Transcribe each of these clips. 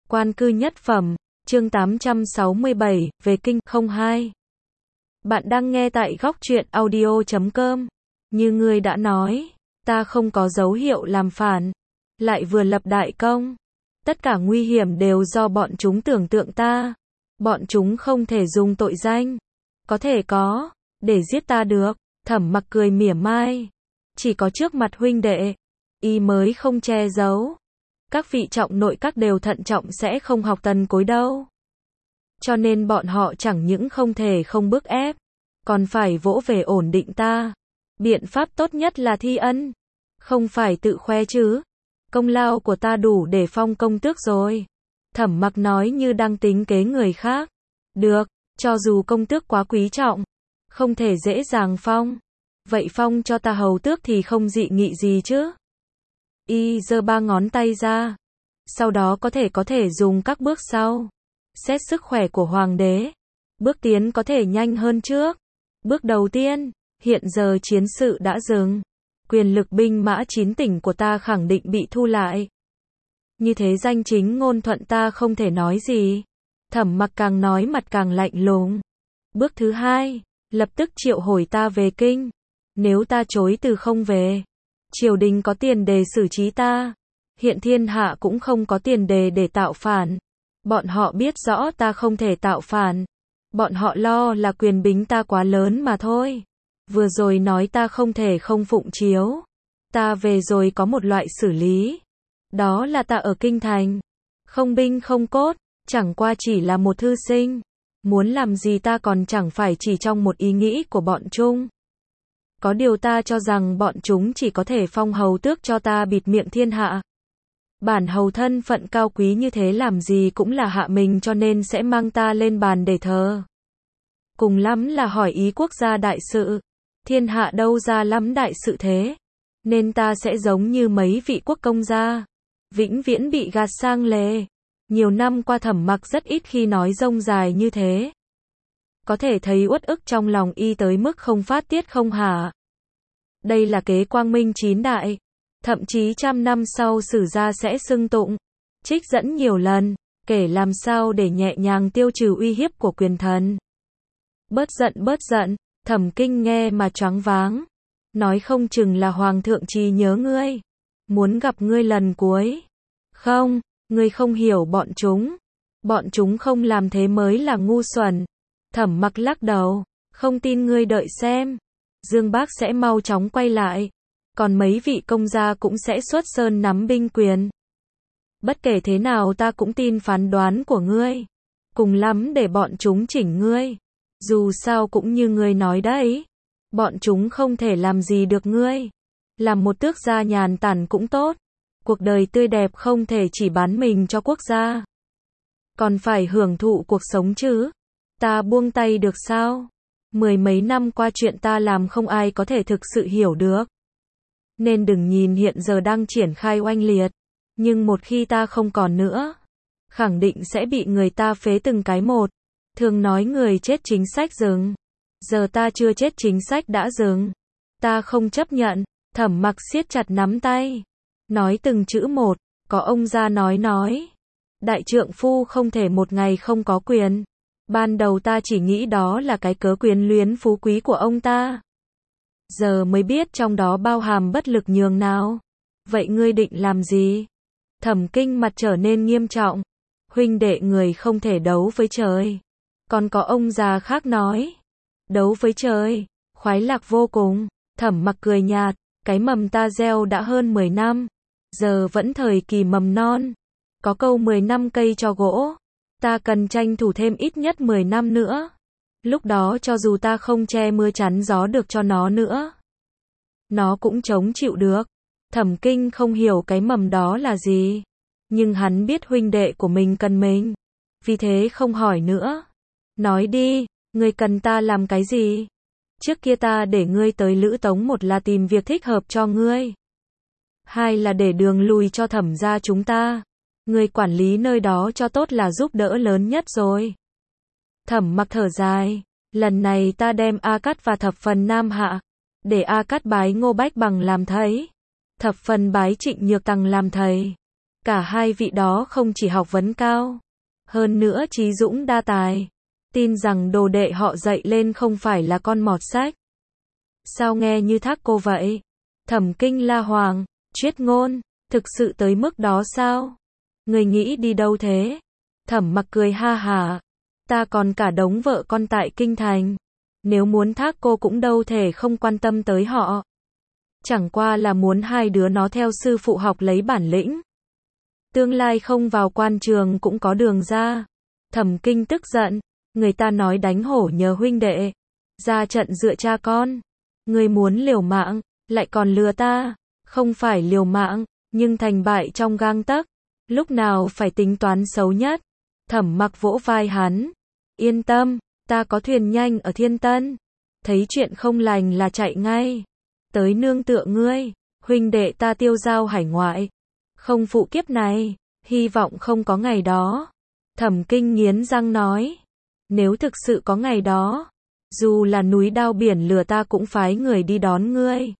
Quan cư nhất phẩm, chương 867, về kinh 02. Bạn đang nghe tại góc truyện audio.com. Như ngươi đã nói, ta không có dấu hiệu làm phản, lại vừa lập đại công. Tất cả nguy hiểm đều do bọn chúng tưởng tượng ta. Bọn chúng không thể dùng tội danh, có thể có, để giết ta được. Thẩm Mặc cười mỉa mai. Chỉ có trước mặt huynh đệ, y mới không che giấu. Các vị trọng nội các đều thận trọng sẽ không học tần cối đâu. Cho nên bọn họ chẳng những không thể không bức ép, còn phải vỗ về ổn định ta. Biện pháp tốt nhất là thi ân, không phải tự khoe chứ. Công lao của ta đủ để phong công tước rồi. Thẩm Mặc nói như đang tính kế người khác. Được, cho dù công tước quá quý trọng, không thể dễ dàng phong. Vậy phong cho ta hầu tước thì không dị nghị gì chứ. Y giơ ba ngón tay ra. Sau đó có thể dùng các bước sau. Xét sức khỏe của hoàng đế. Bước tiến có thể nhanh hơn trước. Bước đầu tiên, hiện giờ chiến sự đã dừng. Quyền lực binh mã 9 tỉnh của ta khẳng định bị thu lại. Như thế danh chính ngôn thuận ta không thể nói gì. Thẩm Mặc càng nói mặt càng lạnh lùng. Bước thứ hai, lập tức triệu hồi ta về kinh. Nếu ta chối từ không về, triều đình có tiền đề xử trí ta. Hiện thiên hạ cũng không có tiền đề để tạo phản. Bọn họ biết rõ ta không thể tạo phản. Bọn họ lo là quyền bính ta quá lớn mà thôi. Vừa rồi nói ta không thể không phụng chiếu. Ta về rồi có một loại xử lý. Đó là ta ở kinh thành. Không binh không cốt, chẳng qua chỉ là một thư sinh. Muốn làm gì ta còn chẳng phải chỉ trong một ý nghĩ của bọn chúng. Có điều ta cho rằng bọn chúng chỉ có thể phong hầu tước cho ta bịt miệng thiên hạ. Bản hầu thân phận cao quý như thế làm gì cũng là hạ mình, cho nên sẽ mang ta lên bàn để thờ. Cùng lắm là hỏi ý quốc gia đại sự. Thiên hạ đâu ra lắm đại sự thế. Nên ta sẽ giống như mấy vị quốc công gia, vĩnh viễn bị gạt sang lề. Nhiều năm qua Thẩm Mặc rất ít khi nói rông dài như thế. Có thể thấy uất ức trong lòng y tới mức không phát tiết không hả. Đây là kế quang minh 9 đại. Thậm chí trăm năm sau sử gia sẽ xưng tụng, trích dẫn nhiều lần, kể làm sao để nhẹ nhàng tiêu trừ uy hiếp của quyền thần. Bớt giận, Thẩm Kinh nghe mà choáng váng. Nói không chừng là hoàng thượng trí nhớ ngươi, muốn gặp ngươi lần cuối. Không, ngươi không hiểu bọn chúng. Bọn chúng không làm thế mới là ngu xuẩn. Thẩm Mặc lắc đầu, không tin ngươi đợi xem. Dương Bác sẽ mau chóng quay lại. Còn mấy vị công gia cũng sẽ xuất sơn nắm binh quyền. Bất kể thế nào ta cũng tin phán đoán của ngươi. Cùng lắm để bọn chúng chỉnh ngươi. Dù sao cũng như ngươi nói đấy. Bọn chúng không thể làm gì được ngươi. Làm một tước gia nhàn tản cũng tốt. Cuộc đời tươi đẹp không thể chỉ bán mình cho quốc gia. Còn phải hưởng thụ cuộc sống chứ. Ta buông tay được sao? Mười mấy năm qua chuyện ta làm không ai có thể thực sự hiểu được. Nên đừng nhìn hiện giờ đang triển khai oanh liệt. Nhưng một khi ta không còn nữa, khẳng định sẽ bị người ta phế từng cái một. Thường nói người chết chính sách dừng. Giờ ta chưa chết chính sách đã dừng. Ta không chấp nhận. Thẩm Mặc siết chặt nắm tay. Nói từng chữ một. Có ông gia nói. Đại trượng phu không thể một ngày không có quyền. Ban đầu ta chỉ nghĩ đó là cái cớ quyến luyến phú quý của ông ta. Giờ mới biết trong đó bao hàm bất lực nhường nào. Vậy ngươi định làm gì? Thẩm Kinh mặt trở nên nghiêm trọng. Huynh đệ người không thể đấu với trời. Còn có ông già khác nói. Đấu với trời, khoái lạc vô cùng. Thẩm Mặc cười nhạt. Cái mầm ta gieo đã hơn 10 năm. Giờ vẫn thời kỳ mầm non. Có câu 10 năm cây cho gỗ. Ta cần tranh thủ thêm ít nhất 10 năm nữa. Lúc đó cho dù ta không che mưa chắn gió được cho nó nữa, nó cũng chống chịu được. Thẩm Kinh không hiểu cái mầm đó là gì. Nhưng hắn biết huynh đệ của mình cần mình. Vì thế không hỏi nữa. Nói đi, ngươi cần ta làm cái gì? Trước kia ta để ngươi tới Lữ Tống, một là tìm việc thích hợp cho ngươi. Hai là để đường lùi cho Thẩm gia chúng ta. Ngươi quản lý nơi đó cho tốt là giúp đỡ lớn nhất rồi. Thẩm Mặc thở dài. Lần này ta đem A Cát và thập phần Nam hạ. Để A Cát bái Ngô Bách Bằng làm thầy. Thập phần bái Trịnh Nhược Tằng làm thầy. Cả hai vị đó không chỉ học vấn cao, hơn nữa trí dũng đa tài. Tin rằng đồ đệ họ dạy lên không phải là con mọt sách. Sao nghe như thác cô vậy? Thẩm Kinh la hoàng, triết ngôn, thực sự tới mức đó sao? Người nghĩ đi đâu thế? Thẩm Mặc cười ha hả. Ta còn cả đống vợ con tại kinh thành. Nếu muốn thác cô cũng đâu thể không quan tâm tới họ. Chẳng qua là muốn hai đứa nó theo sư phụ học lấy bản lĩnh. Tương lai không vào quan trường cũng có đường ra. Thẩm Kinh tức giận. Người ta nói đánh hổ nhờ huynh đệ. Ra trận dựa cha con. Người muốn liều mạng, lại còn lừa ta. Không phải liều mạng, nhưng thành bại trong gang tấc. Lúc nào phải tính toán xấu nhất. Thẩm Mặc vỗ vai hắn. Yên tâm, ta có thuyền nhanh ở Thiên Tân. Thấy chuyện không lành là chạy ngay. Tới nương tựa ngươi, huynh đệ ta tiêu giao hải ngoại. Không phụ kiếp này, hy vọng không có ngày đó. Thẩm Kinh nghiến răng nói. Nếu thực sự có ngày đó, dù là núi đao biển lửa ta cũng phái người đi đón ngươi.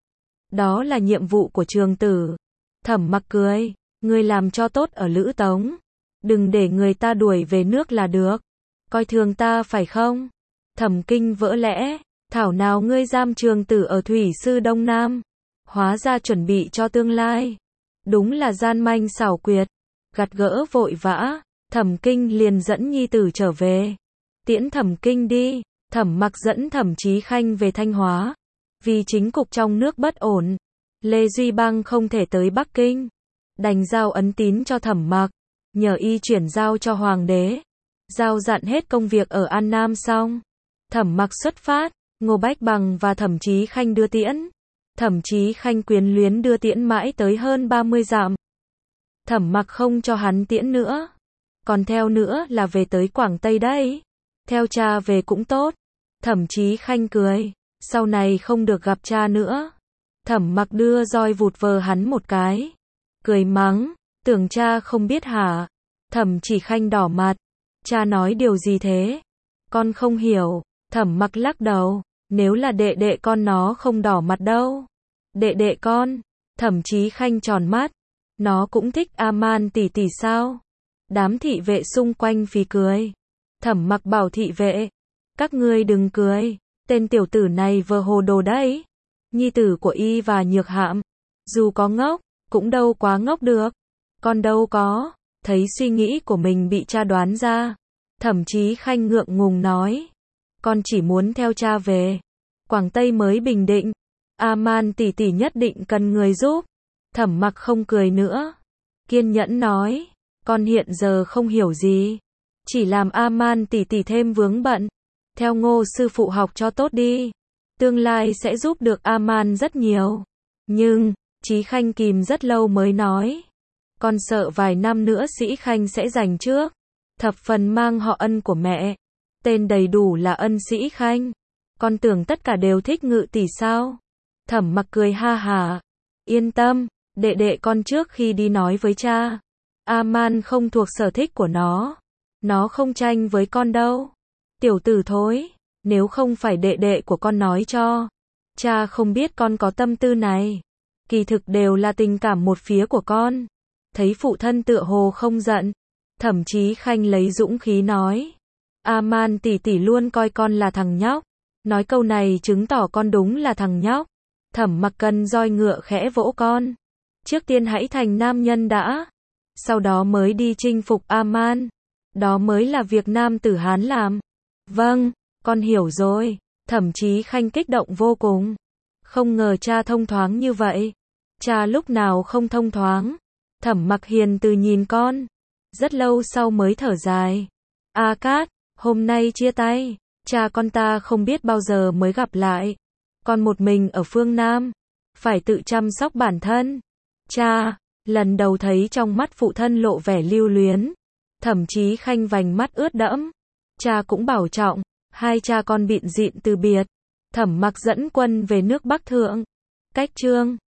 Đó là nhiệm vụ của trường tử. Thẩm Mặc cười. Ngươi làm cho tốt ở Lữ Tống. Đừng để người ta đuổi về nước là được. Coi thường ta phải không? Thẩm Kinh vỡ lẽ. Thảo nào ngươi giam trường tử ở Thủy Sư Đông Nam. Hóa ra chuẩn bị cho tương lai. Đúng là gian manh xảo quyệt. Gặt gỡ vội vã. Thẩm Kinh liền dẫn nhi tử trở về. Tiễn Thẩm Kinh đi. Thẩm Mặc dẫn Thẩm Chí Khanh về Thanh Hóa. Vì chính cục trong nước bất ổn, Lê Duy Bang không thể tới Bắc Kinh. Đành giao ấn tín cho Thẩm Mặc, nhờ y chuyển giao cho hoàng đế. Giao dặn hết công việc ở An Nam xong, Thẩm Mặc xuất phát. Ngô Bách Bằng và Thẩm Chí Khanh đưa tiễn. Thẩm Chí Khanh quyến luyến đưa tiễn mãi tới hơn 30 dặm. Thẩm Mặc không cho hắn tiễn nữa. Còn theo nữa là về tới Quảng Tây đấy. Theo cha về cũng tốt. Thẩm Chí Khanh cười. Sau này không được gặp cha nữa. Thẩm Mặc đưa roi vụt vờ hắn một cái. Cười mắng. Tưởng cha không biết hả? Thẩm Chí Khanh đỏ mặt. Cha nói điều gì thế? Con không hiểu. Thẩm Mặc lắc đầu. Nếu là đệ đệ con nó không đỏ mặt đâu. Đệ đệ con. Thẩm Chí Khanh tròn mắt. Nó cũng thích A-man tỷ tỷ sao? Đám thị vệ xung quanh phì cười. Thẩm Mặc bảo thị vệ. Các ngươi đừng cười. Tên tiểu tử này vờ hồ đồ đấy. Nhi tử của y và Nhược Hạm. Dù có ngốc, cũng đâu quá ngốc được. Con đâu có. Thấy suy nghĩ của mình bị cha đoán ra. Thẩm Chí Khanh ngượng ngùng nói. Con chỉ muốn theo cha về. Quảng Tây mới bình định. A-man tỷ tỷ nhất định cần người giúp. Thẩm Mặc không cười nữa. Kiên nhẫn nói. Con hiện giờ không hiểu gì. Chỉ làm A-man tỷ tỷ thêm vướng bận. Theo Ngô sư phụ học cho tốt đi. Tương lai sẽ giúp được A-man rất nhiều. Nhưng, Chí Khanh kìm rất lâu mới nói. Con sợ vài năm nữa Sĩ Khanh sẽ giành trước. Thập phần mang họ Ân của mẹ. Tên đầy đủ là Ân Sĩ Khanh. Con tưởng tất cả đều thích Ngự tỷ sao? Thẩm Mặc cười ha hả. Yên tâm, đệ đệ con trước khi đi nói với cha. A-man không thuộc sở thích của nó. Nó không tranh với con đâu. Tiểu tử thối, nếu không phải đệ đệ của con nói cho, cha không biết con có tâm tư này. Kỳ thực đều là tình cảm một phía của con. Thấy phụ thân tựa hồ không giận, Thẩm Chí Khanh lấy dũng khí nói. A-man tỷ tỷ luôn coi con là thằng nhóc. Nói câu này chứng tỏ con đúng là thằng nhóc. Thẩm Mặc cần roi ngựa khẽ vỗ con. Trước tiên hãy thành nam nhân đã. Sau đó mới đi chinh phục A-man. Đó mới là việc nam tử Hán làm. Vâng, con hiểu rồi. Thẩm Chí Khanh kích động vô cùng. Không ngờ cha thông thoáng như vậy. Cha lúc nào không thông thoáng. Thẩm Mặc hiền từ nhìn con. Rất lâu sau mới thở dài. A Cát, hôm nay chia tay. Cha con ta không biết bao giờ mới gặp lại. Con một mình ở phương Nam. Phải tự chăm sóc bản thân. Cha, lần đầu thấy trong mắt phụ thân lộ vẻ lưu luyến. Thẩm Chí Khanh vành mắt ướt đẫm. Cha cũng bảo trọng. Hai cha con bịn dịn từ biệt. Thẩm Mặc dẫn quân về nước Bắc Thượng. Cách chương